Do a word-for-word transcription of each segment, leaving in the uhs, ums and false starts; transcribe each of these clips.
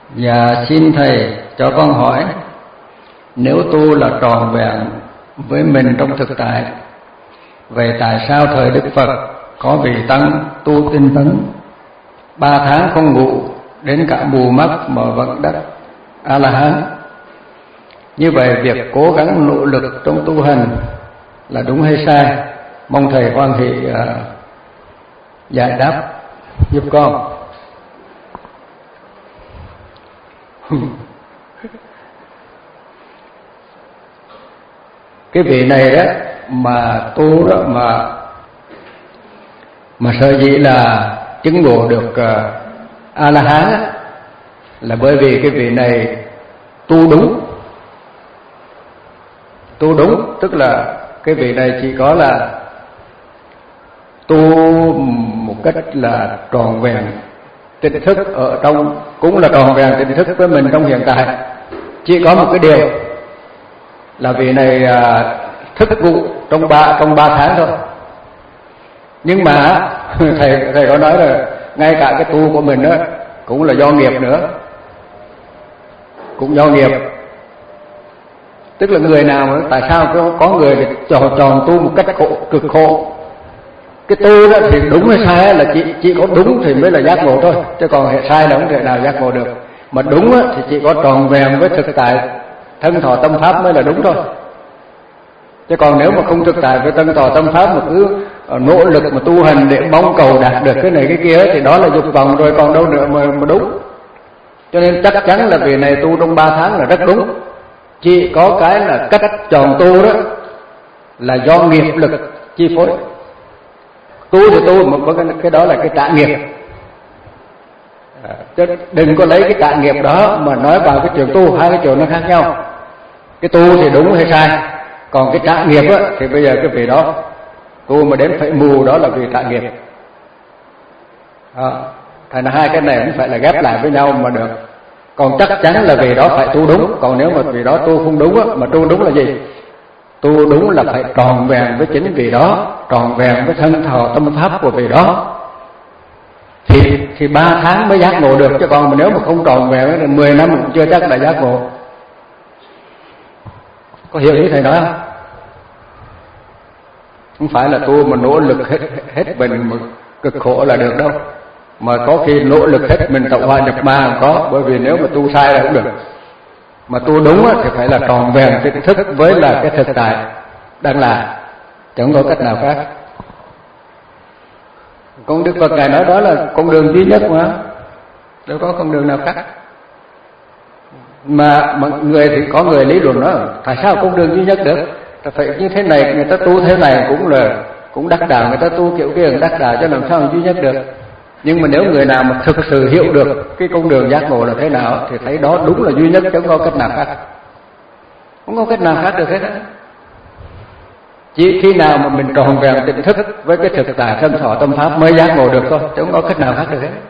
Dạ xin thầy cho con hỏi, nếu tu là tròn vẹn với mình trong thực tại, vậy tại sao thời Đức Phật có vị tăng tu tinh tấn ba tháng không ngủ đến cả mù mắt mà vẫn đắc A La Hán? Như vậy việc cố gắng nỗ lực trong tu hành là đúng hay sai? Mong thầy hoan hỷ uh, giải đáp giúp con. Cái vị này đó mà tu đó mà mà sở dĩ là chứng ngộ được uh, A La Hán là bởi vì cái vị này tu đúng. Tu đúng tức là cái vị này chỉ có là tu một cách là tròn vẹn tỉnh thức ở trong, cũng là tròn vẹn tỉnh thức với mình trong hiện tại. Chỉ có một cái điều là vị này à, thức vụ trong ba trong ba tháng thôi. Nhưng mà thầy thầy có nói là ngay cả cái tu của mình đó cũng là do nghiệp nữa, cũng do nghiệp. Tức là người nào mà tại sao có, có người tròn tròn tu một cách khổ, cực khổ. Cái tu đó thì đúng hay sai là chỉ chỉ có đúng thì mới là giác ngộ thôi, chứ còn hệ sai là không thể nào giác ngộ được. Mà đúng á, thì chỉ có tròn vẹn với thực tại thân thọ tâm pháp mới là đúng thôi. Chứ còn nếu mà không thực tại với thân thọ tâm pháp mà cứ nỗ lực mà tu hành để mong cầu đạt được cái này cái kia thì đó là dục vọng rồi, còn đâu nữa mà, mà đúng. Cho nên chắc chắn là vị này tu trong ba tháng là rất đúng. Chỉ có cái là cách chọn tu đó là do nghiệp lực chi phối. Tu thì tu mà cái đó là cái trả nghiệp. À, chứ đừng có lấy cái trả nghiệp đó mà nói vào cái chuyện tu, hai cái chuyện nó khác nhau. Cái tu thì đúng hay sai, còn cái trả nghiệp á thì bây giờ cái vị đó tu mà đến phải mù đó là vì trả nghiệp. À, thành ra hai cái này cũng phải là ghép lại với nhau mà được. Còn chắc chắn là vì đó phải tu đúng. Còn nếu mà vì đó tu không đúng á, mà tu đúng là gì? Tu đúng là phải tròn vẹn với chính vì đó, tròn vẹn với thân thọ tâm pháp của vị đó, thì thì ba tháng mới giác ngộ được. Chứ còn mà nếu mà không tròn vẹn thì mười năm cũng chưa chắc là giác ngộ. Có hiểu ý thầy nói không? Không phải là tu mà nỗ lực hết hết mình mà cực khổ là được đâu. Mà có khi nỗ lực hết mình tạo hóa nhập ma không có, bởi vì nếu mà tu sai là cũng được. Mà tu đúng á, thì phải là tròn vẹn tỉnh thức với là cái thực tại đang là, chẳng có cách nào khác. Con Đức Phật Ngài nói đó là con đường duy nhất mà, đâu có con đường nào khác. Mà mọi người thì có người lý luận đó, tại sao con đường duy nhất được? Phải như thế này, người ta tu thế này cũng là cũng đắc đạo, người ta tu kiểu kia cũng đắc đạo, cho làm sao duy nhất được? Nhưng mà nếu người nào mà thực sự hiểu được cái con đường giác ngộ là thế nào thì thấy đó đúng là duy nhất, chẳng có cách nào khác. Không có cách nào khác được hết á. Chỉ khi nào mà mình tròn vẹn tỉnh thức với cái thực tại thân thọ tâm pháp mới giác ngộ được thôi, chứ không có cách nào khác được hết.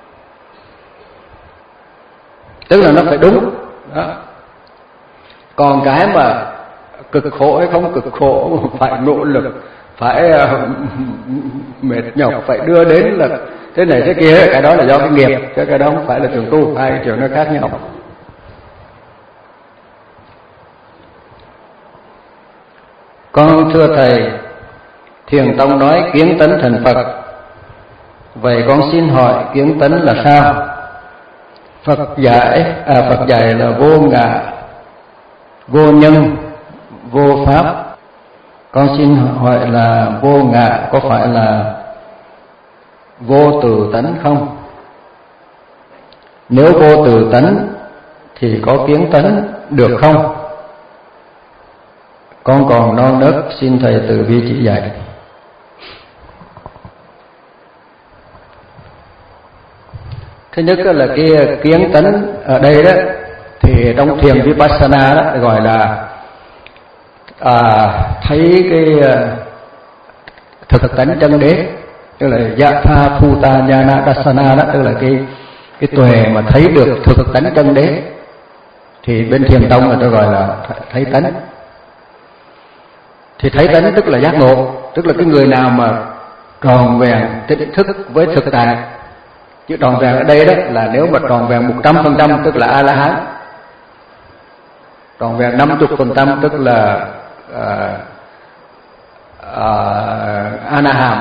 Tức là nó phải đúng đó. Còn cái mà cực khổ hay không cực khổ, phải nỗ lực, phải uh, mệt nhọc, phải đưa đến là thế này thế kia, cái đó là do cái nghiệp, chứ cái đó không phải là trường tu, hai cái chuyện nó khác nhau. Con thưa thầy, Thiền Tông nói kiến tánh thành Phật, vậy con xin hỏi kiến tánh là sao? Phật dạy à, Phật dạy là vô ngã, vô nhân, vô pháp. Con xin hỏi là vô ngã có phải là vô tự tánh không? Nếu vô tự tánh thì có kiến tánh được không? Con còn non nớt, xin thầy từ bi chỉ dạy. Thứ nhất là cái kiến tánh ở đây đó, thì trong thiền Vipassana đó gọi là à, thấy cái thực tánh chân đế, tức là Yatha Bhuta Nhana Dassana đó, tức là cái cái tuệ mà thấy được thực tánh chân đế. Thì bên Thiền Tông là tôi gọi là thấy tánh. Thì thấy tánh tức là giác ngộ, tức là cái người nào mà tròn vẹn tỉnh thức với thực tại Chữ tròn vẹn ở đây đó là nếu mà tròn vẹn một trăm phần trăm tức là A La Hán, tròn vẹn năm mươi phần trăm tức là uh, uh, A Na Hàm.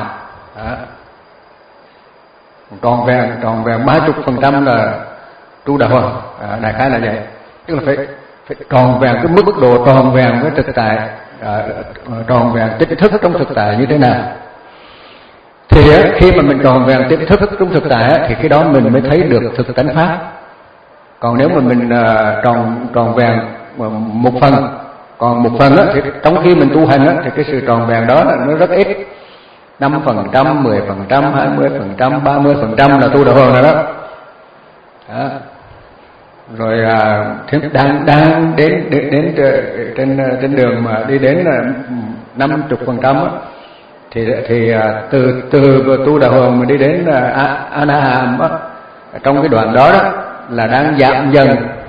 Tròn vẹn tròn vẹn ba mươi phần trăm là Tu Đà Hoàng. À, đại khái là vậy. Tức là phải phải tròn vẹn cái mức độ tròn vẹn với thực tại, à, tròn vẹn tỉnh thức trong thực tại như thế nào. Thì khi mà mình tròn vẹn tỉnh thức trong thực tại thì khi đó mình mới thấy được thực tánh pháp. Còn nếu mà mình uh, tròn tròn vẹn một phần, còn một phần á, thì trong khi mình tu hành á, thì cái sự tròn vẹn đó nó rất ít, năm phần trăm, mười phần trăm, hai mươi phần trăm, ba mươi phần trăm là Tu Đà Hoàng rồi đó. Đó. Rồi à, đang đang đến đến, đến trên trên đường mà đi đến năm mươi phần trăm á, thì thì à, từ từ Tu Đà Hoàng mà đi đến à, A Na Hàm á, trong cái đoạn đó đó là đang giảm dần,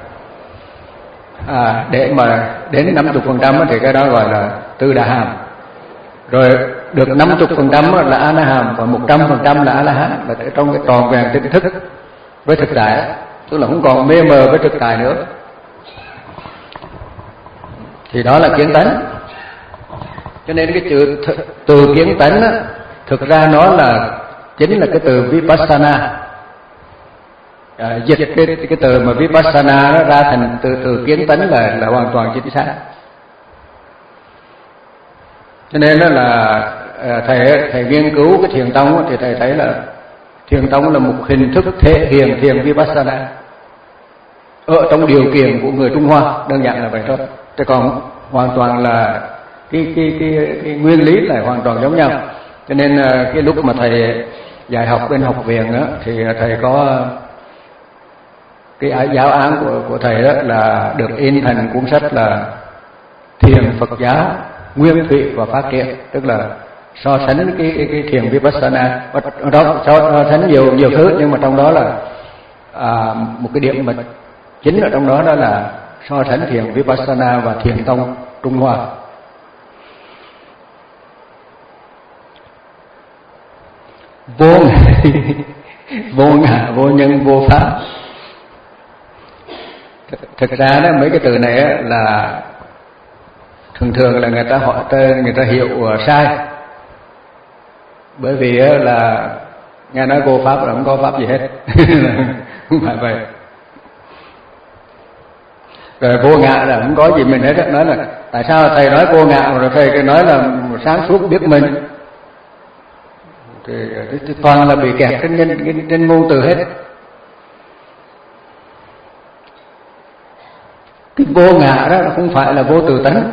à, để mà đến năm mươi phần trăm thì cái đó gọi là Tư Đà Hàm. Rồi được năm mươi phần trăm là A Na Hàm và một trăm phần trăm là A La Hán, là trong cái tròn vẹn tỉnh thức với thực tại, tức là không còn mê mờ với thực tại nữa. Thì đó là kiến tánh. Cho nên cái chữ từ kiến tánh á, thực ra nó là chính là cái từ Vipassana. À, dịch cái, cái từ mà Vipassana nó ra thành từ từ kiến tánh là là hoàn toàn chính xác. Cho nên đó là thầy thầy nghiên cứu cái thiền tông thì thầy thấy là thiền tông là một hình thức thể hiện thiền Vipassana ở trong điều kiện của người Trung Hoa, đơn giản là vậy thôi. Chứ còn hoàn toàn là cái cái cái, cái nguyên lý là hoàn toàn giống nhau. Cho nên cái lúc mà thầy dạy học bên học viện đó, thì thầy có cái giáo án của của thầy đó là được in thành cuốn sách là Thiền Phật giáo Nguyên Thủy và Phát Triển, tức là so sánh cái cái, cái thiền Vipassana, đó so sánh nhiều nhiều thứ, nhưng mà trong đó là à, một cái điểm mà chính ở trong đó đó là so sánh thiền Vipassana và thiền tông Trung Hoa. Vô vô ngã, vô nhân, vô pháp. Thực ra đó mấy cái từ này là thường thường là người ta hỏi người ta hiểu sai, bởi vì là nghe nói vô pháp là không có pháp gì hết. Không phải vậy. Rồi vô ngã là không có gì mình hết. Nói là tại sao thầy nói vô ngã rồi thầy nói là sáng suốt biết mình, thì, thì toàn là bị kẹt trên trên, trên ngôn từ hết. Cái vô ngã đó không phải là vô tự tánh.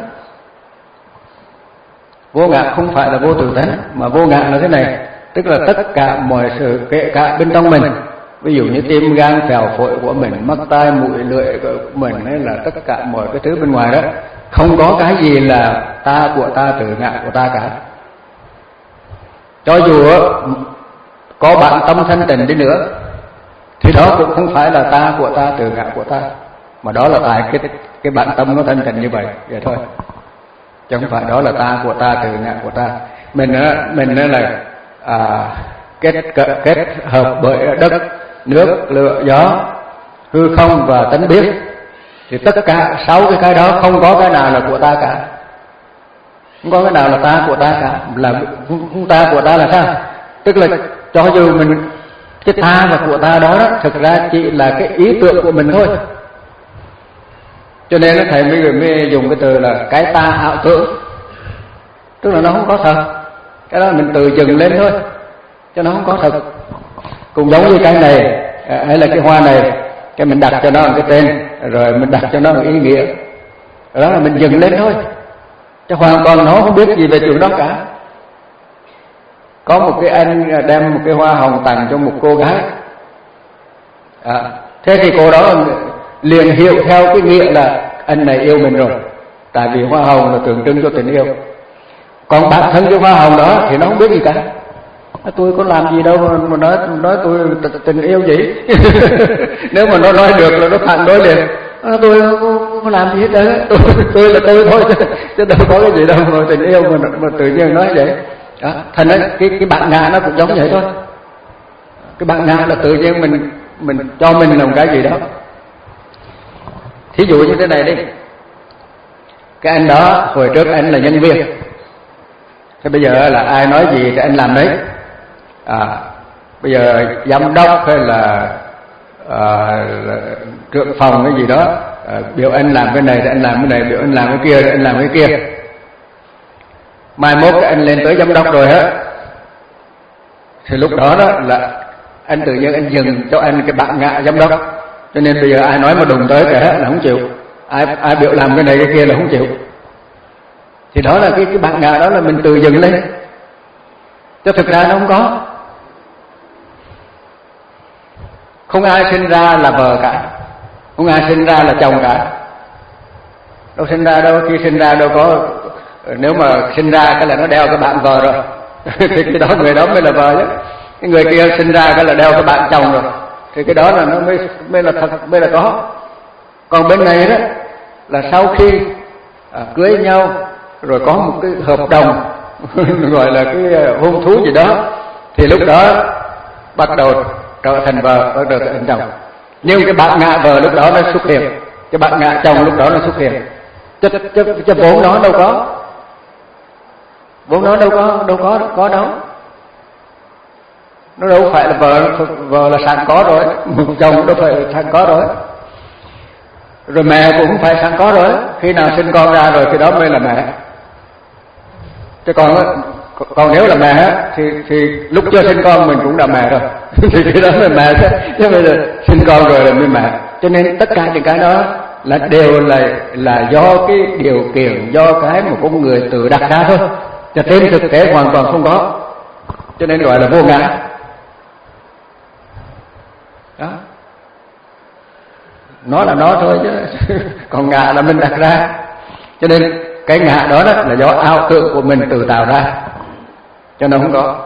Vô ngã không phải là vô tự tánh, mà vô ngã là thế này, tức là tất cả mọi sự kể cả bên trong mình, ví dụ như tim gan phèo phổi của mình, mắt tai mũi lưỡi của mình, hay là tất cả mọi cái thứ bên ngoài đó, không có cái gì là ta của ta, tự ngã của ta cả. Cho dù có bạn tâm thanh tịnh đi nữa thì đó cũng không phải là ta của ta, tự ngã của ta, mà đó là tại cái cái bản tâm nó thanh tịnh như vậy, vậy thôi. Chứ không phải đó là ta của ta, tự ngã của ta. Mình mình là à, kết kết hợp bởi đất, nước, lửa, gió, hư không và tánh biết, thì tất cả sáu cái cái đó không có cái nào là của ta cả, không có cái nào là ta của ta cả. Là không ta của ta là sao? Tức là cho dù mình cái ta và của ta đó, đó thực ra chỉ là cái ý tưởng của mình thôi. Cho nên thầy mới, mới dùng cái từ là cái ta ảo tưởng, tức là nó không có thật. Cái đó mình tự dựng lên thôi, cho nó không có thật. Cũng giống như cái này hay là cái hoa này, cái mình đặt cho nó một cái tên, rồi mình đặt cho nó một ý nghĩa, đó là mình dựng lên thôi, chứ hoàn toàn nó không biết gì về chuyện đó cả. Có một cái anh đem một cái hoa hồng tặng cho một cô gái, à, thế thì cô đó liền hiểu theo cái nghĩa là anh này yêu mình rồi, tại vì hoa hồng là tượng trưng cho tình yêu. Còn bản thân cái hoa hồng đó thì nó không biết gì cả. Tôi có làm gì đâu mà nói nói tôi tình yêu gì. Nếu mà nó nói được là nó phản đối liền. Tôi không có làm gì hết đó, tôi tôi là tôi thôi, chứ đâu có cái gì đâu mà tình yêu mà, mà tự nhiên nói vậy. Đó, thành ra cái cái bản ngã nó cũng giống vậy thôi. Cái bạn ngạ là tự nhiên mình mình cho mình làm cái gì đó. Thí dụ như thế này đi, cái anh đó hồi trước anh là nhân viên, thế bây giờ là ai nói gì thì anh làm đấy. À, bây giờ giám đốc hay là, à, là trưởng phòng cái gì đó, à, biểu anh làm cái này thì anh làm cái này, biểu anh làm cái kia thì anh làm cái kia. Mai mốt cái anh lên tới giám đốc rồi hết, thì lúc đó đó là anh tự nhiên anh dừng cho anh cái bạn ngạ giám đốc. Cho nên bây giờ ai nói mà đụng tới cái hết là không chịu, ai ai biểu làm cái này cái kia là không chịu. Thì đó là cái cái bạn ngạ đó là mình tự dừng lên, chứ thực ra nó không có. Không ai sinh ra là vợ cả, không ai sinh ra là chồng cả. Đâu sinh ra đâu, khi sinh ra đâu có, nếu mà sinh ra cái là nó đeo cái bạn vợ rồi thì cái đó người đó mới là vợ chứ. Cái người kia sinh ra cái là đeo cái bạn chồng rồi, thì cái đó là nó mới mới là thật, mới là có. Còn bên này đó là sau khi à, cưới nhau rồi có một cái hợp đồng gọi là cái hôn thú gì đó, thì lúc đó bắt đầu trở thành vợ, bắt đầu trở thành chồng. Nhưng cái bạn ngạ vợ lúc đó nó xuất hiện, cái bạn ngạ chồng lúc đó nó xuất hiện, chứ, chứ, chứ vốn nó đâu có, vốn nó đâu có, đâu có, có đâu. Nó đâu phải là vợ, vợ là sẵn có rồi, chồng đâu phải sẵn có rồi. Rồi mẹ cũng phải sẵn có rồi, khi nào sinh con ra rồi thì đó mới là mẹ. Chứ còn còn nếu là mẹ thì thì lúc chưa sinh con mình cũng là mẹ rồi thì cái đó là mẹ chứ, chứ bây giờ sinh con rồi là mới mẹ. Cho nên tất cả những cái đó là đều là là do cái điều kiện, do cái mà con người tự đặt ra thôi, cho trên thực tế hoàn toàn không có. Cho nên gọi là vô ngã đó. Nó là nó thôi chứ còn ngã là mình đặt ra. Cho nên cái ngã đó, đó là do ảo tưởng của mình tự tạo ra, cho nên không có.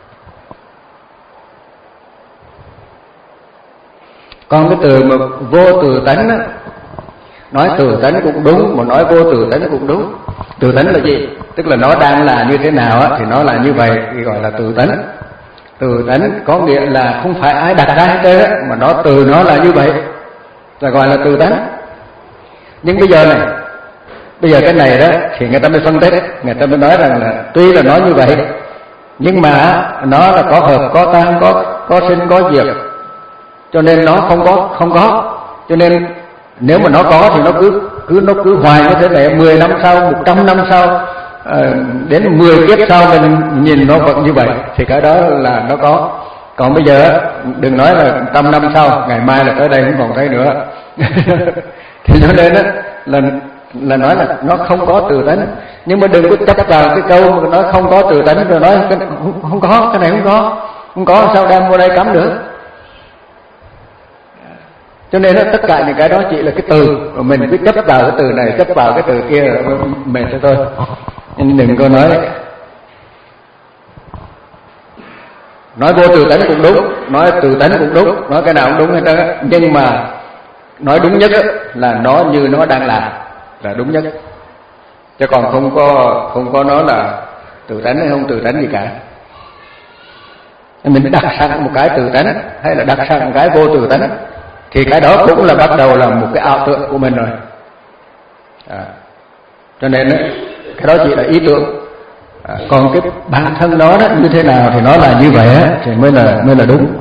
Còn cái từ mà vô tự tánh đó, nói tự tánh cũng đúng, mà nói vô tự tánh cũng đúng. Tự tánh là gì? Tức là nó đang là như thế nào á, thì nó là như vậy, thì gọi là tự tánh. Tự tánh có nghĩa là không phải ai đặt ra hết trơn, mà nó từ nó là như vậy, là gọi là tự tánh. Nhưng bây giờ này, bây giờ cái này đó thì người ta mới phân tích, người ta mới nói rằng là tuy là nói như vậy, nhưng mà nó là có hợp, có tan, có có sinh, có diệt, cho nên nó không có, không có. Cho nên nếu mà nó có thì nó cứ cứ nó cứ hoài như thế này, mười năm sau, một trăm năm sau, à, đến mười kiếp sau mình nhìn nó vẫn như vậy, thì cái đó là nó có. Còn bây giờ đừng nói là trăm năm sau, ngày mai là tới đây không còn thấy nữa thì cho nên đó là là nói là nó không có tự tánh. Nhưng mà đừng có chấp vào cái câu mà nói không có tự tánh rồi nói cái, không, không có, cái này không có, không có sao đem vô đây cắm được. Cho nên đó, tất cả những cái đó chỉ là cái từ, mà mình cứ chấp vào cái từ này, chấp vào cái từ kia rồi mệt cho tôi. Nhưng đừng có nói nói vô tự tánh cũng đúng, nói tự tánh cũng đúng, nói cái nào cũng đúng hết trơn. Nhưng mà nói đúng nhất là nó như nó đang làm là đúng nhất, chứ còn không có không có nói là tự tánh hay không tự tánh gì cả. Mình đặt sẵn một cái tự tánh hay là đặt sẵn một cái vô tự tánh, thì cái đó cũng là bắt đầu là một cái ảo tưởng của mình rồi. À, cho nên cái đó chỉ là ý tưởng. À, còn cái bản thân nó đó như thế nào thì nó là như vậy á, thì mới là mới là đúng.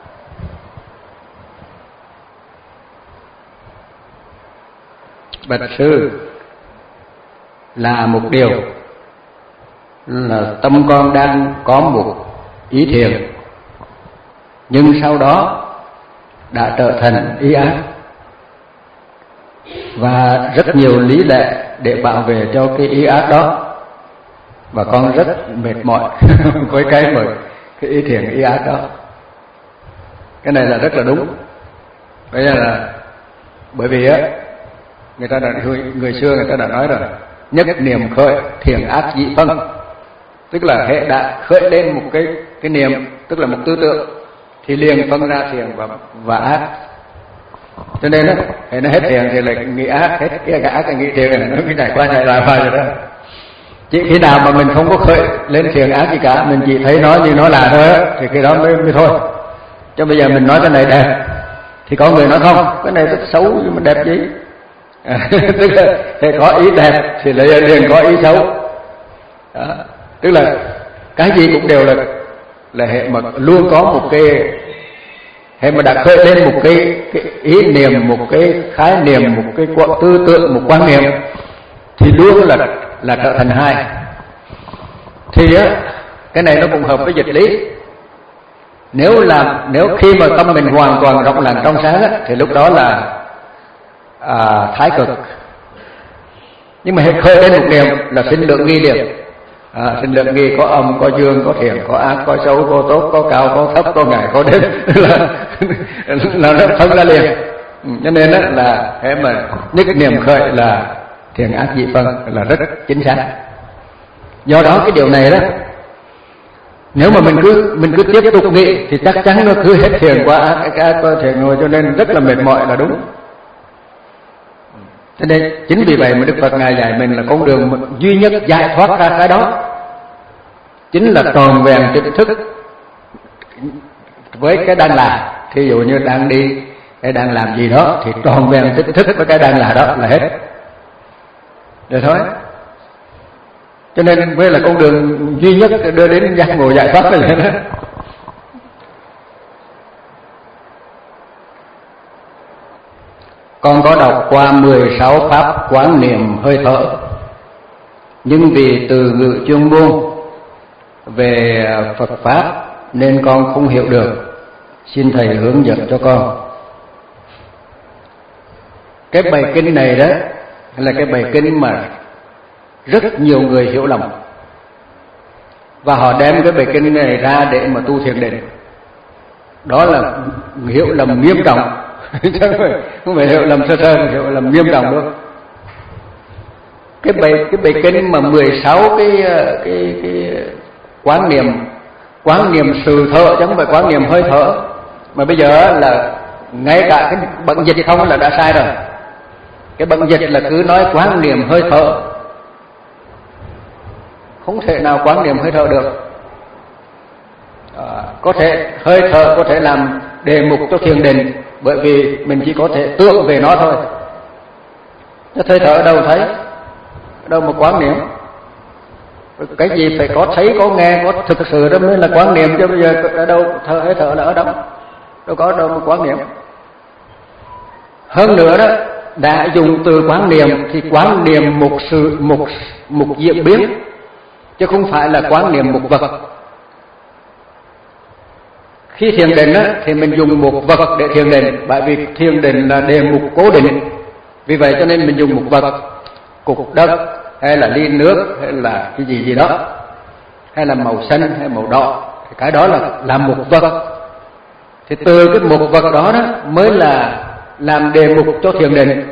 Bạch sư, là một điều là tâm con đang có một ý thiện, nhưng sau đó đã trở thành ý ác, và rất nhiều lý lẽ để bảo vệ cho cái ý ác đó, và con rất mệt mỏi với cái mà cái ý thiện ý ác đó. Cái này là rất là đúng. Bây giờ là bởi vì á, người ta đã người xưa người ta đã nói rồi, nhất niệm khởi thiện ác dị phân, tức là hệ đã khởi lên một cái cái niệm, tức là một tư tưởng, thì liền phân ra thiện và và ác. Cho nên á, hệ nó hết thiện thì lại nghĩ ác, hết cái ác thì nghĩ thiện, nó cứ chạy qua chạy lại vào vậy đó. Chỉ khi nào mà mình không có khởi lên thiện ác gì cả, mình chỉ thấy nó như nó là thôi á, thì cái đó mới mới thôi. Cho bây giờ mình nói cái này đẹp thì có người nói không, cái này rất xấu nhưng mà đẹp gì. À, tức là thì có ý đẹp thì lại liền có ý xấu. Đó. Tức là cái gì cũng đều là là hệ mà luôn có một cái hệ mà đã khởi lên một cái, cái ý niệm, một cái khái niệm, một cái tư tưởng, một quan niệm thì luôn là là trở thành hai. Thì á cái này nó cũng hợp với dịch lý. Nếu làm nếu khi mà tâm mình hoàn toàn rộng lặng trong sáng á, thì lúc đó là à, thái cực. Nhưng mà hệ khởi lên một niệm là sinh lượng nghi liền. À, sinh lượng nghi có âm, có dương, có thiện, có ác, có xấu, có tốt, có cao, có thấp, có ngày, có đêm là, là nó phân ra liền. Cho nên đó là thế mà nhất niệm khởi là thiện ác dị phân là rất chính xác. Do đó cái điều này đó, nếu mà mình cứ mình cứ tiếp tục nghĩ thì chắc chắn nó cứ hết thiện qua ác, ác qua thiện rồi, cho nên rất là mệt mỏi là đúng. Cho nên chính vì vậy mà Đức Phật Ngài dạy mình là con đường duy nhất giải thoát ra cái đó chính là tròn vẹn tỉnh thức với cái đang là. Thí dụ như đang đi cái đang làm gì đó thì tròn vẹn tỉnh thức với cái đang là đó là hết rồi thôi. Cho nên mới là con đường duy nhất đưa đến giác ngộ giải thoát này đó. Con có đọc qua mười sáu pháp quán niệm hơi thở, nhưng vì từ ngữ chuyên môn về Phật pháp nên con không hiểu được, xin thầy hướng dẫn cho con. Cái bài kinh này đó là cái bài kinh mà rất nhiều người hiểu lầm, và họ đem cái bài kinh này ra để mà tu thiền định. Đó là hiểu lầm nghiêm trọng. Không phải hiểu lầm sơ sơ, hiểu lầm nghiêm trọng đâu. Cái bài cái bài kinh mà mười sáu cái cái cái quán niệm quán niệm sự thở chứ không phải quán niệm hơi thở, mà bây giờ là ngay cả cái bận dịch không là đã sai rồi. Cái bận dịch là cứ nói quán niệm hơi thở, không thể nào quán niệm hơi thở được. À, có thể hơi thở có thể làm đề mục cho thiền định, bởi vì mình chỉ có thể tưởng về nó thôi. Chứ hơi thở ở đâu thấy, ở đâu mà quán niệm. Cái gì phải có thấy, có nghe, có thực sự đó mới là quán niệm, chứ bây giờ ở đâu thở hơi thở là ở đâu, đâu có ở đâu mà quán niệm. Hơn nữa đó, đã dùng từ quán niệm thì quán niệm một sự một một diễn biến, chứ không phải là quán niệm một vật. Khi thiền định á, thì mình dùng một vật để thiền định, bởi vì thiền định là đề mục cố định. Vì vậy cho nên mình dùng một vật, cục đất hay là ly nước hay là cái gì gì đó, hay là màu xanh hay màu đỏ, thì cái đó là làm một vật. Thì từ cái một vật đó, đó mới là làm đề mục cho thiền định,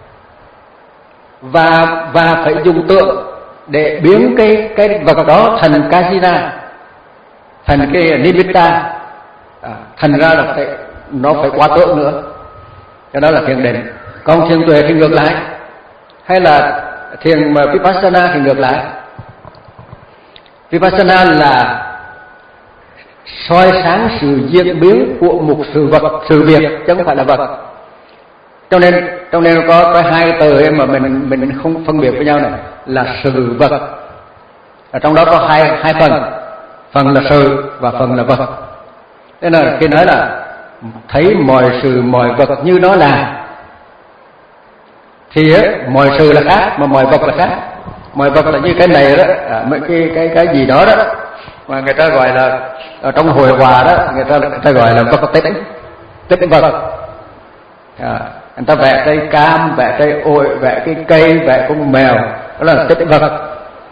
và và phải dùng tượng để biến cái cái vật đó thành kasina, thành cái nimitta. À, thành ra là phải, nó phải qua tượng nữa. Cái đó là thiền định. Còn thiền tuệ thì ngược lại, hay là thiền mà vipassana thì ngược lại. Vipassana là soi sáng sự diễn biến của một sự vật, sự việc, chứ không phải là vật. Cho nên cho nên có có hai từ mà mình mình không phân biệt với nhau này, là sự vật. Ở trong đó có hai hai phần, phần là sự và phần là vật. Thế là khi nói là thấy mọi sự mọi vật như nó là, thì ấy, mọi sự là khác mà mọi vật là khác. Mọi vật là như cái này đó, à, mấy cái cái cái gì đó đó mà người ta gọi là ở trong hội hòa đó, người ta người ta gọi là vật tính, tính vật. À, người ta vẽ cây cam, vẽ cây ổi, vẽ cái cây, vẽ con mèo, đó là tính vật.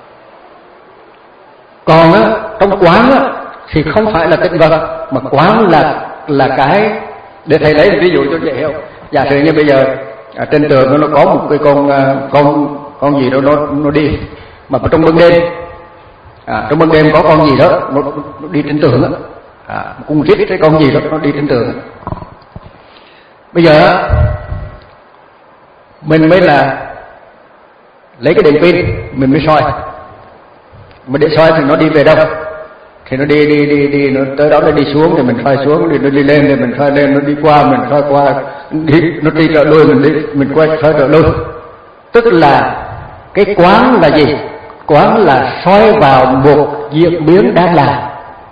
Còn á, trong quán á thì không phải là tính vật, mà quán là là cái, để thầy lấy ví dụ cho dễ hiểu. Giả sử như bây giờ ở trên tường nó có một cái con con con gì đó nó nó đi, mà trong ban đêm, à, trong ban đêm có con gì đó nó, nó đi trên tường á, à, con rít cái con gì đó nó đi trên tường. Bây giờ mình mới là lấy cái đèn pin mình mới soi, mà để soi thì nó đi về đâu? thì nó đi đi đi đi nó tới đó nó đi xuống thì mình phai xuống, đi nó đi lên thì mình phai lên, nó đi qua mình phai qua, đi nó đi trở lui mình đi mình quay phai trở lui. Tức là cái quán là gì? Quán là soi vào một diễn biến đang làm.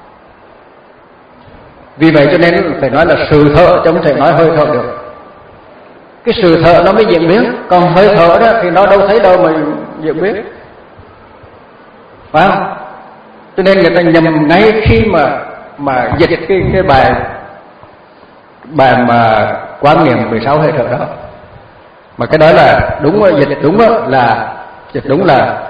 Vì vậy cho nên phải nói là sự thọ, chứ không thể nói hơi thọ được. Cái sự thọ nó mới diễn biến, còn hơi thọ đó thì nó đâu thấy đâu mà diễn biến, phải không? Cho nên người ta nhầm ngay khi mà mà dịch cái cái bài bài mà quán niệm mười sáu hơi thở đó. Mà cái đó là đúng, dịch đúng là dịch đúng là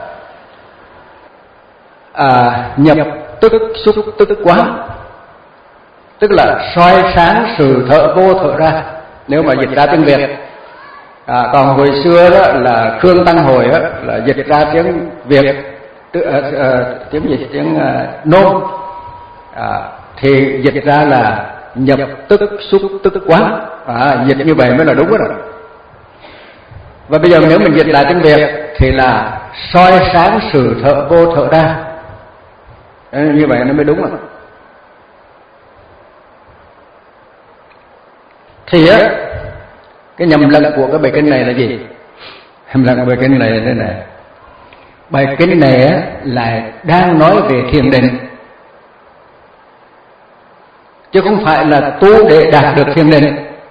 à, nhập tức xúc tức quán, tức là soi sáng sự thở vô thở ra, nếu mà dịch ra tiếng Việt. À, còn hồi xưa đó là Khương Tăng Hồi đó, là dịch ra tiếng Việt tự, uh, uh, tiếng gì tiếng uh, nôm, à, thì dịch ra là nhập tức xúc tức quán. À, dịch như vậy mới là đúng rồi. Và bây giờ nếu mình dịch lại tiếng Việt thì là soi sáng sự thở vô thở ra. À, như vậy nó mới đúng rồi. Thì á, cái nhầm lẫn của cái bài kinh này là gì? Nhầm lẫn của bài kinh này là thế này. Bài kinh này á, là đang nói về thiền định, chứ không phải là tu để đạt được thiền định,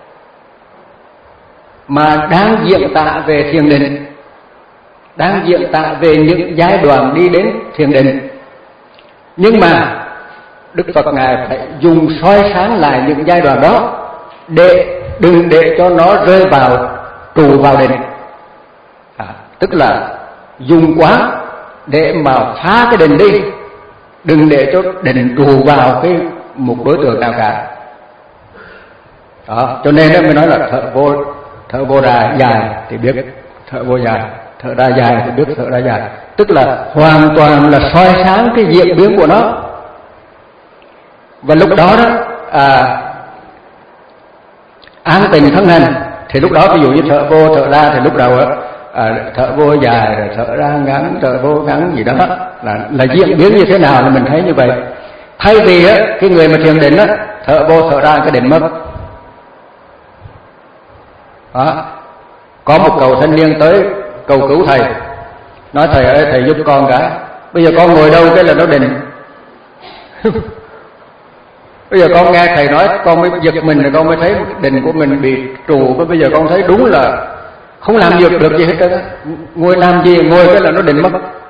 mà đang diễn tả về thiền định, đang diễn tả về những giai đoạn đi đến thiền định. Nhưng mà Đức Phật Ngài phải dùng soi sáng lại những giai đoạn đó, để đừng để cho nó rơi vào trụ vào định. À, tức là dùng quá để mà phá cái định đi, đừng để cho định trụ vào cái một đối tượng nào cả. Đó, cho nên đó mới nói là thở vô thở vô ra dài thì biết thở vô dài, thở ra dài thì biết thở ra dài. Tức là hoàn toàn là soi sáng cái diễn biến của nó. Và lúc đó đó à, an tình thân hành, thì lúc đó ví dụ như thở vô thở ra thì lúc đầu á, à, thở vô dài rồi thở ra ngắn, thở vô ngắn gì đó là là diễn biến như thế nào là mình thấy như vậy. Thay vì á, cái người mà thiền định á, thở vô thở ra cái định mất. Đó. Có một cậu thanh niên tới cầu cứu thầy, nói thầy ơi thầy giúp con cái, bây giờ con ngồi đâu cái là nó định. Bây giờ con nghe thầy nói con mới giật mình, rồi con mới thấy định của mình bị trù. Bây giờ con thấy đúng là không làm được được gì hết trơn. Ngồi làm gì ngồi cái là nó định mất.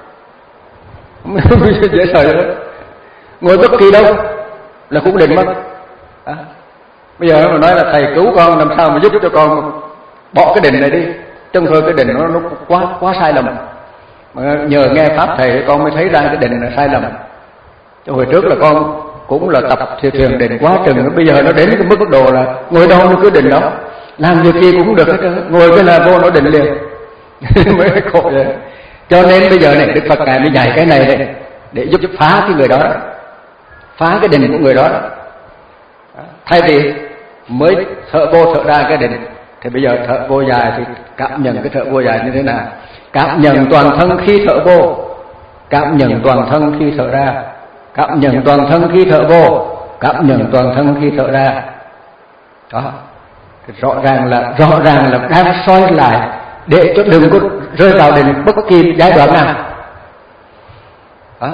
Dễ sợ đó. Ngồi bất kỳ đâu là cũng định mất. À, bây giờ nó nói là thầy cứu con, làm sao mà giúp cho con bỏ cái định này đi, chân thôi cái định nó, nó quá quá sai lầm. Mà nhờ nghe pháp thầy con mới thấy ra cái định là sai lầm. Cho hồi trước là con cũng là tập thiền thiền định quá chừng, bây giờ nó đến cái mức độ là ngồi đâu nó cứ định đó, làm việc gì cũng được hết trơn, ngồi cái là vô nó định liền. Mới khổ vậy. Cho nên bây giờ này Đức Phật Ngài mới dạy cái này này để giúp phá cái người đó, phá cái định của người đó. Thay vì mới thở vô thở ra cái định, thì bây giờ thở vô dài thì cảm nhận cái thở vô dài như thế nào, cảm nhận toàn thân khi thở vô, cảm nhận toàn thân khi thở ra, cảm nhận toàn thân khi thở vô, cảm nhận toàn thân khi thở ra. Đó, rõ ràng là rõ ràng là đang soi lại để cho đừng có rơi vào định bất kỳ giai đoạn nào. Đó.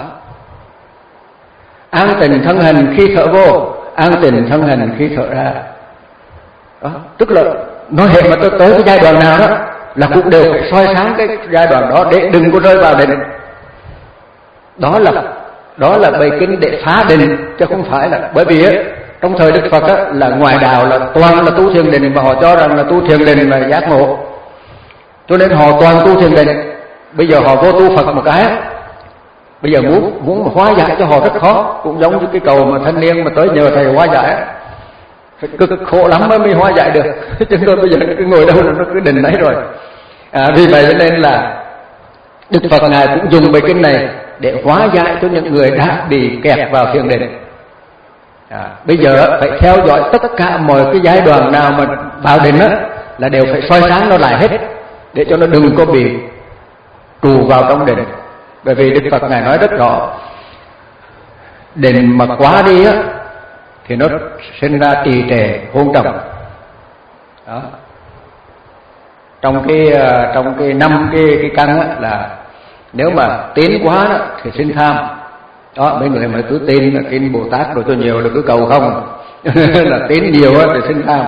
An tình thân hành khi thở vô, an tình thân hành khi thở ra. Đó, tức là nói hệ mà tôi tới cái giai đoạn nào đó là cũng đều phải soi sáng cái giai đoạn đó để đừng có rơi vào định. Đó là đó là bài kinh để phá định, chứ không phải là bởi vì ấy, trong thời Đức Phật ấy, là ngoài đạo là toàn là tu thiền định, và họ cho rằng là tu thiền định là giác ngộ, cho nên họ toàn tu thiền định. Bây giờ họ vô tu Phật một cái, bây giờ muốn muốn hóa giải cho họ rất khó, cũng giống như cái cầu mà thanh niên mà tới nhờ thầy hóa giải, phải cực khổ lắm mới mới hóa giải được. Chứ tôi bây giờ cứ ngồi đâu nó cứ định đấy rồi. À, vì vậy cho nên là Đức Phật Ngài cũng dùng bài kinh này để hóa giải cho những người đã bị kẹt vào thiền định. À, bây giờ phải theo dõi tất cả mọi cái giai đoạn nào mà vào định đó, là đều phải soi sáng nó lại hết, để cho nó đừng có bị trù vào trong định. Bởi vì Đức Phật Ngài nói rất rõ, định mà quá đi á thì nó sinh ra trì trệ hôn trầm. Đó. Trong cái trong cái năm cái cái căn á, là nếu mà tiến quá đó, thì sinh tham. Đó, mấy người mà cứ tin là tin Bồ Tát rồi cho nhiều là cứ cầu không. Là tiến nhiều á thì sinh tham.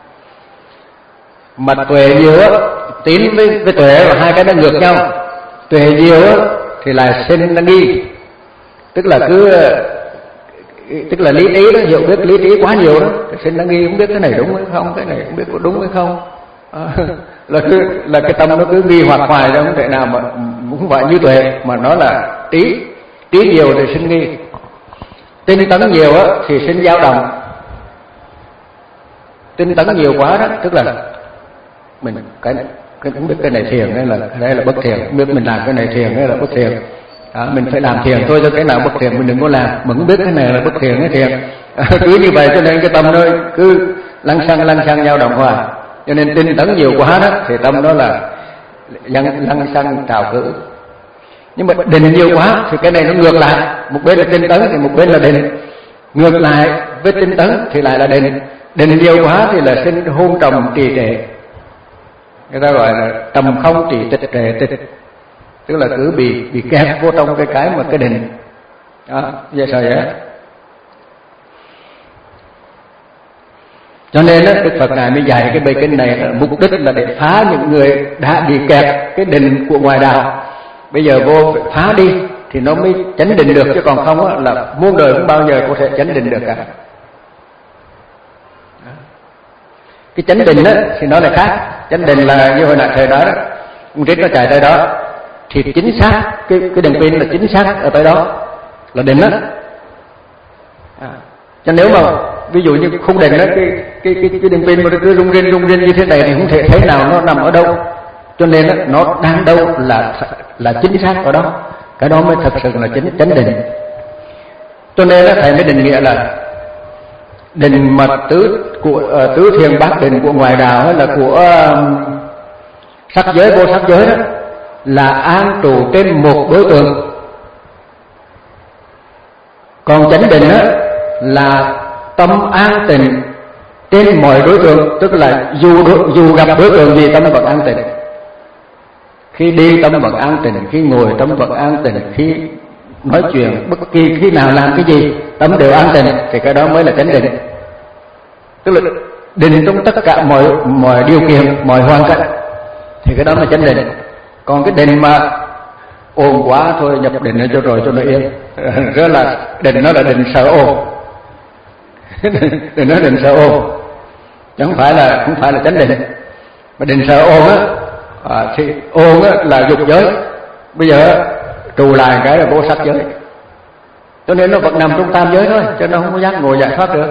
Mà tuệ nhiều á, tín với, với tuệ là hai cái nó ngược nhau. Tuệ nhiều á thì lại sinh ra nghi, tức là cứ tức là lý trí đó, hiểu biết lý trí quá nhiều đó, sinh ra nghi, không biết cái này đúng hay không, cái này không biết có đúng hay không. À, là cứ là cái tâm nó cứ nghi hoặc hoài, không thể nào mà cũng phải như tuệ, mà nó là trí. Trí nhiều thì sinh nghi, tinh tấn nhiều á thì sinh dao động. Tinh tấn nhiều quá đó, tức là mình cái cái không biết cái này thiền hay là cái này là bất thiền, không biết mình làm cái này thiền hay là bất thiền. Đó, mình phải làm thiền thôi, cho cái nào bất thiền mình đừng có làm, mà không biết cái này là bất thiền hay thiền. À, cứ như vậy cho nên cái tâm nó cứ lăng xăng lăng xăng dao động hoài. Cho nên tinh tấn nhiều quá đó thì tâm đó là lăng lăng xăng trào cử. Nhưng mà định nhiều quá thì cái này nó ngược lại, một bên là tinh tấn thì một bên là định. Ngược lại với tinh tấn thì lại là định. Định nhiều quá thì là sinh hôn trầm trì trệ, người ta gọi là trầm không trì trệ trệ tịch, tức là cứ bị bị kẹp vô trong cái cái mà cái định. Đó, vậy sao vậy? Cho nên đó, Đức Phật Ngài mới dạy cái bài kinh này là mục đích là để phá những người đã bị kẹp cái định của ngoài đạo. Bây giờ vô phá đi thì nó mới chánh định được, chứ còn không á, là muôn đời không bao giờ có thể chánh định được cả. Cái chánh định đó thì nó là khác. Chánh định là như hồi nãy thầy nói đó, con rít nó chạy tới đó thì chính xác cái cái đèn pin là chính xác ở tới đó là định đó. À, cho nếu mà ví dụ như không định đó, cái cái cái cái đèn pin mà nó cứ rung rinh rung rinh như thế này thì không thể thấy nào nó nằm ở đâu. Cho nên đó, nó đang đâu là là chính xác ở đó, cái đó mới thật sự là chính chánh định. Cho nên đó, thầy mới định nghĩa là định mà tứ của uh, tứ thiền bát định của ngoại đạo hay là của uh, sắc giới vô sắc giới đó là an trụ trên một đối tượng. Còn chánh định đó là tâm an tịnh trên mọi đối tượng, tức là dù dù gặp đối tượng gì tâm vẫn an tịnh. Khi đi tâm vẫn an tịnh, khi ngồi tâm vẫn an tịnh, khi nói chuyện bất kỳ khi nào làm cái gì tâm đều an tịnh, thì cái đó mới là chánh định. Tức là định trong tất cả mọi mọi điều kiện, mọi hoàn cảnh, thì cái đó là chánh định. Còn cái định mà ồn quá thôi nhập định cho rồi cho nó yên, rất là định, nó là định sợ ồn. Định nó định sợ ồn, chứ không phải là không phải là chánh định. Mà định sợ ồn á, à, thì ồn á là dục giới. Bây giờ trù lại cái là vô sắc giới, cho nên nó vẫn nằm trong tam giới thôi, cho nó không có dám ngồi giải thoát được.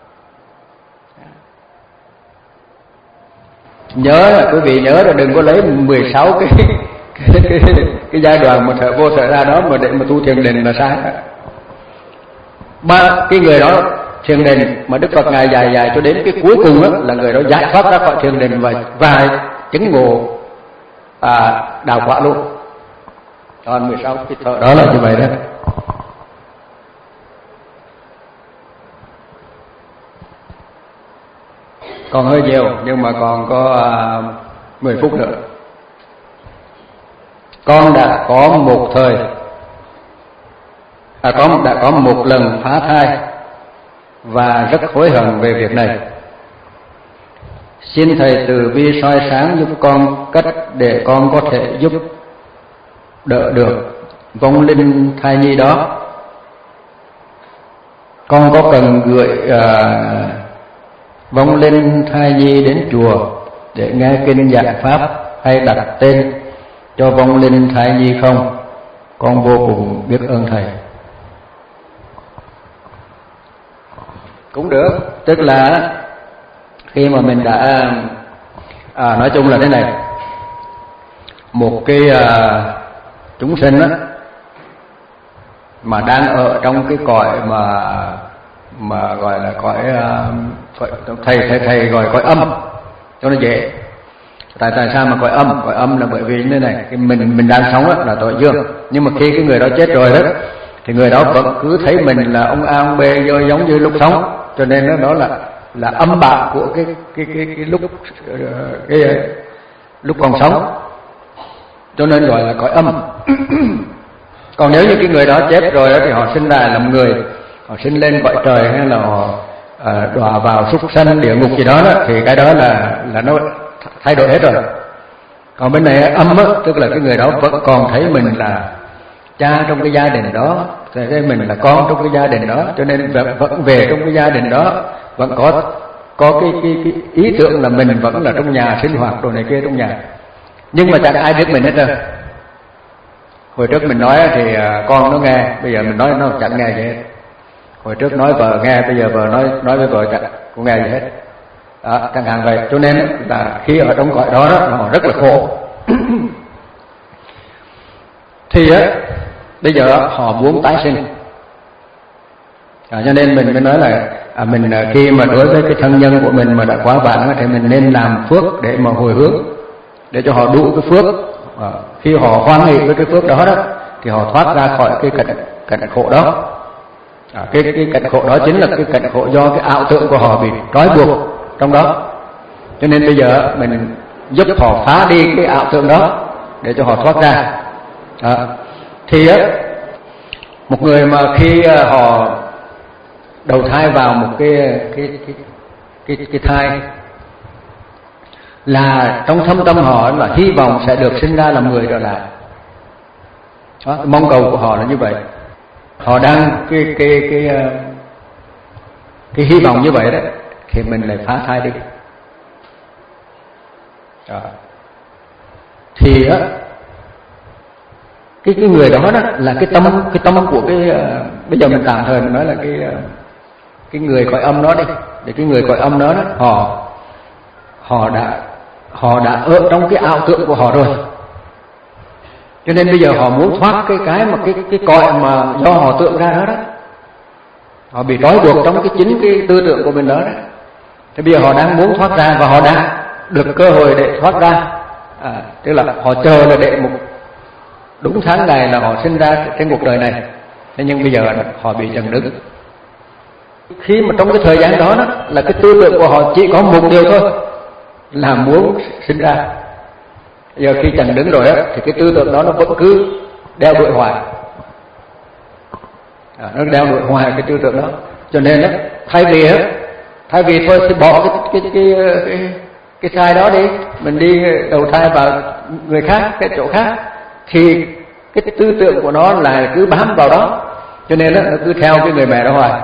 Nhớ là quý vị nhớ là đừng có lấy mười sáu cái cái, cái, cái, cái giai đoạn mà sợ vô sợ ra đó mà để mà tu thiền định là sai. Ba cái người đó thiền định mà Đức Phật Ngài dài dài cho đến cái cuối cùng đó, là người đó giải thoát ra khỏi thiền định và và chứng ngộ à, đạo quả luôn. Còn mười sáu cái thợ đó là như vậy đó. Còn hơi nhiều nhưng mà còn có à, mười phút nữa. Con đã có một thời à, con đã có một lần phá thai và rất hối hận về việc này. Xin thầy từ bi soi sáng giúp con cách để con có thể giúp đỡ được vong linh thai nhi đó. Con có cần gửi à, vong linh thai nhi đến chùa để nghe kinh giảng pháp hay đặt tên cho vong linh thai nhi không? Con vô cùng biết ơn thầy. Cũng được, tức là khi mà mình đã à, nói chung là thế này, một cái à, chúng sinh á mà đang ở trong cái cõi mà mà gọi là cõi, cõi thầy thầy thầy gọi cõi âm cho nó dễ. Tại tại sao mà cõi âm? Cõi âm là bởi vì như thế này, cái mình mình đang sống á là tội dương, nhưng mà khi cái người đó chết rồi đó thì người đó vẫn cứ thấy mình là ông A ông B giống như lúc sống, cho nên đó, đó là là âm bạo của cái cái cái, cái lúc cái, cái lúc còn sống, cho nên gọi là cõi âm. Còn nếu như cái người đó chết rồi thì họ sinh ra làm người, họ sinh lên cõi trời hay là họ à, đọa vào súc sanh địa ngục gì đó, đó thì cái đó là là nó thay đổi hết rồi. Còn bên này âm á, tức là cái người đó vẫn còn thấy mình là cha trong cái gia đình đó, thấy mình là con trong cái gia đình đó, cho nên vẫn về trong cái gia đình đó, vẫn có có cái, cái, cái ý tưởng là mình vẫn là trong nhà sinh hoạt đồ này kia trong nhà, nhưng mà chẳng ai biết mình hết trơn. Hồi trước mình nói thì con nó nghe, bây giờ mình nói nó chẳng nghe gì hết. Hồi trước nói vợ nghe, bây giờ vợ nói nói với vợ chẳng cũng nghe gì hết. Đó, chẳng hạn vậy. Cho nên là khi ở trong cõi đó, đó họ rất là khổ. Thì á, bây giờ họ muốn tái sinh. À, cho nên mình mới nói là à, mình khi mà đối với cái thân nhân của mình mà đã quá vãng thì mình nên làm phước để mà hồi hướng, để cho họ đủ cái phước. À, khi họ hoan hỷ với cái phước đó đó thì họ thoát ra khỏi cái cảnh cảnh khổ đó. À, cái cái cảnh khổ đó chính là cái cảnh khổ do cái ảo tưởng của họ bị trói buộc trong đó. Cho nên bây giờ mình giúp họ phá đi cái ảo tưởng đó để cho họ thoát ra. À, thì á, một người mà khi họ đầu thai vào một cái cái cái cái, cái thai, là trong thâm tâm họ là hy vọng sẽ được sinh ra làm người trở lại. Đó, mong cầu của họ là như vậy. Họ đang cái cái cái cái, cái hy vọng như vậy đó, thì mình lại phá thai đi. Đó. Thì á, cái cái người đó đó là cái tâm cái tâm của cái uh, bây giờ mình tạm thời mình nói là cái uh, cái người cõi âm đó đi, để cái người cõi âm đó đó họ họ đã họ đã ở trong cái ảo tưởng của họ rồi, cho nên bây giờ họ muốn thoát cái cái mà cái cái cõi mà do họ tưởng ra đó đó, họ bị trói buộc trong cái chính cái tư tưởng của mình đó đó. Thì bây giờ họ đang muốn thoát ra và họ đã được cơ hội để thoát ra. À, tức là họ chờ là để một đúng tháng ngày là họ sinh ra trên cuộc đời này. Thế nhưng bây giờ họ bị chặn đứng. Khi mà trong cái thời gian đó, đó là cái tư tưởng của họ chỉ có một điều thôi, là muốn sinh ra. Giờ khi chặn đứng rồi á, thì cái tư tưởng đó nó vẫn cứ đeo đuổi hoài. À, nó đeo đuổi hoài cái tư tưởng đó. Cho nên á, thay vì á, thay vì thôi thì bỏ cái cái cái cái cái thai đó đi, mình đi đầu thai vào người khác, cái chỗ khác, thì cái tư tưởng của nó là cứ bám vào đó, cho nên đó, nó cứ theo cái người mẹ đó hoài.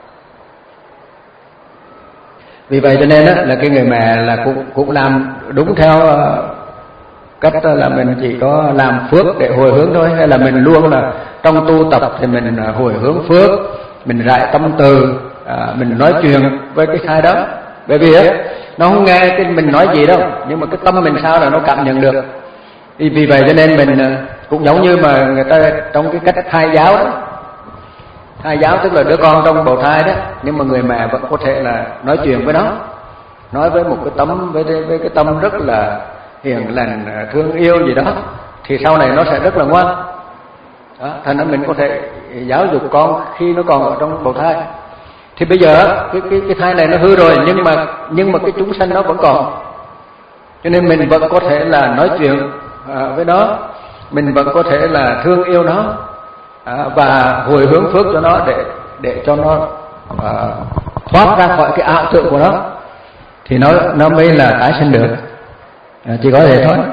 Vì vậy cho nên đó, là cái người mẹ là cũng cũng làm đúng theo cách là mình chỉ có làm phước để hồi hướng thôi, hay là mình luôn là trong tu tập thì mình hồi hướng phước, mình rải tâm từ, à, mình nói chuyện với cái thai đó. Bởi vì á, nó không nghe cái mình nói gì đâu, nhưng mà cái tâm mình sao là nó cảm nhận được. Vì, vì vậy cho nên mình cũng giống như mà người ta trong cái cách thai giáo đó. Thai giáo tức là đứa con trong bào thai đó, nhưng mà người mẹ vẫn có thể là nói chuyện với nó, nói với một cái tâm với, với cái tâm rất là hiền lành, thương yêu gì đó, thì sau này nó sẽ rất là ngoan. Đó, thành ra mình có thể giáo dục con khi nó còn ở trong bào thai. Thì bây giờ cái cái cái thai này nó hư rồi, nhưng mà nhưng mà cái chúng sanh nó vẫn còn, cho nên mình vẫn có thể là nói chuyện à, với nó, mình vẫn có thể là thương yêu nó, à, và hồi hướng phước cho nó để để cho nó à, thoát ra khỏi cái ảo tưởng của nó, thì nó nó mới là tái sinh được. À, chỉ có thể thôi.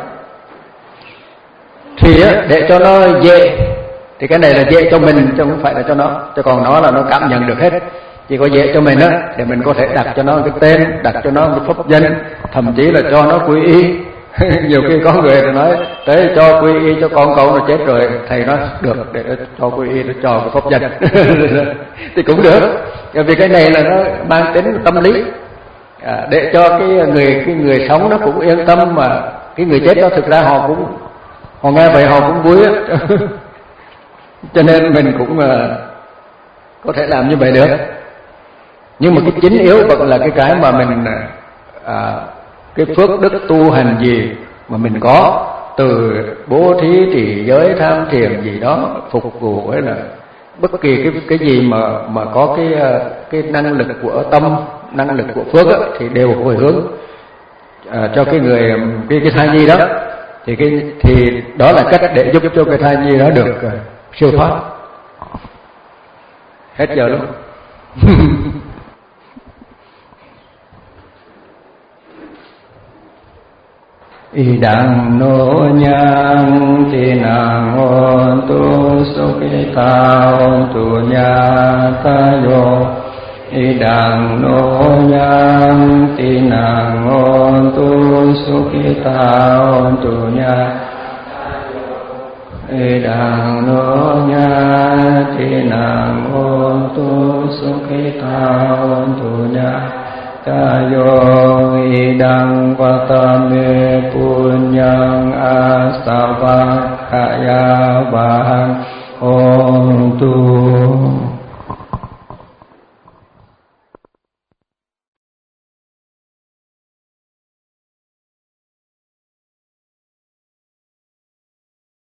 Thì á, để cho nó dễ, thì cái này là dễ cho mình chứ không phải là cho nó, chứ còn nó là nó cảm nhận được hết. Chỉ có dễ cho mình á, thì mình có thể đặt cho nó cái tên, đặt cho nó cái pháp danh, thậm chí là cho nó quy y. Nhiều khi có người nói tới cho quy y cho con cậu nó chết rồi, thầy nói được để cho quy y, nó cho cái pháp danh thì cũng được. Bởi vì cái này là nó mang tính tâm lý, à, để cho cái người cái người sống nó cũng yên tâm, mà cái người chết đó thực ra họ cũng họ nghe vậy họ cũng vui á. Cho nên mình cũng uh, có thể làm như vậy được. Nhưng mà cái chính yếu vẫn là cái cái mà mình à, cái phước đức tu hành gì mà mình có, từ bố thí trì giới tham thiền gì đó, phục vụ với là bất kỳ cái cái gì mà mà có cái cái năng lực của tâm, năng lực của phước á, thì đều hồi hướng à, cho cái người cái cái thai nhi đó, thì cái thì đó là cách để giúp cho cái thai nhi đó được uh, siêu thoát. Hết giờ luôn. Idang no nyang tinang ontu sukita ontu nyata yo. Idang no nyang tinang ontu sukita ontu nyata yo. Idang no nyang tinang ontu sukita ontu nyata Tayo idang patame punyang astabakaya bahang ontu.